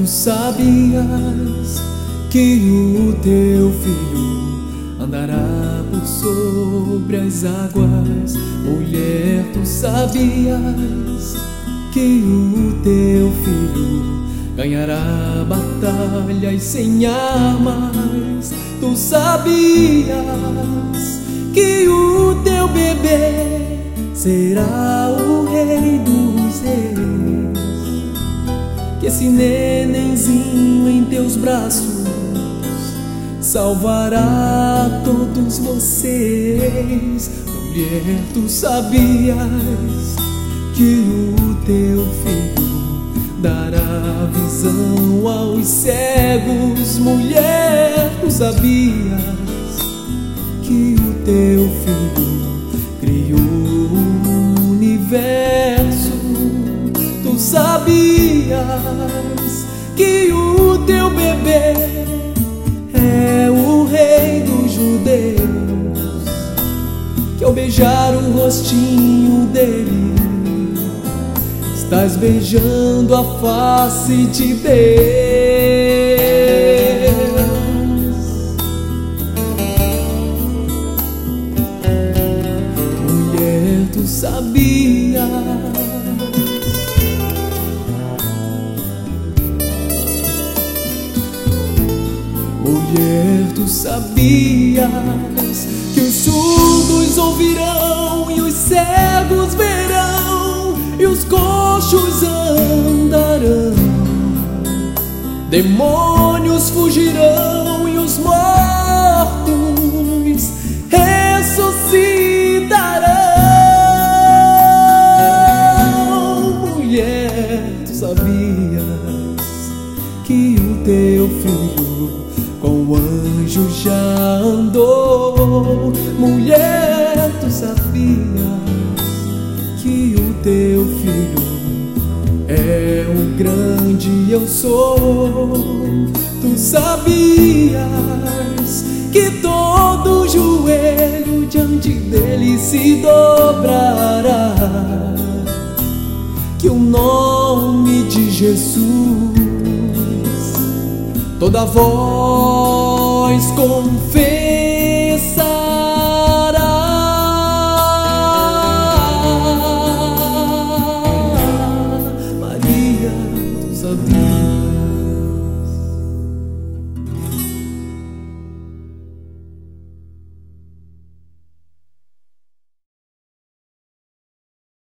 Tu sabias que o teu filho andará por sobre as águas? Mulher, tu sabias que o teu filho ganhará batalhas sem armas? Tu sabias que o teu bebê será o rei dos reis? Que esse nenenzinho em teus braços salvará todos vocês. Mulher, tu sabias que o teu filho dará visão aos cegos? Mulher, tu sabias que o teu filho criou o universo? Tu sabias que o teu bebê é o rei dos judeus? Que ao beijar o rostinho dele estás beijando a face de Deus. Mulher, tu sabias? Mulher, tu sabias que os surdos ouvirão e os cegos verão e os coxos andarão, demônios fugirão e os mortos ressuscitarão? Mulher, tu sabias que o teu filho com o anjo já andou? Mulher, tu sabias que o teu filho é o grande eu sou? Tu sabias que todo joelho diante dele se dobrará? Que o nome de Jesus toda voz confessará. Maria, tu sabias?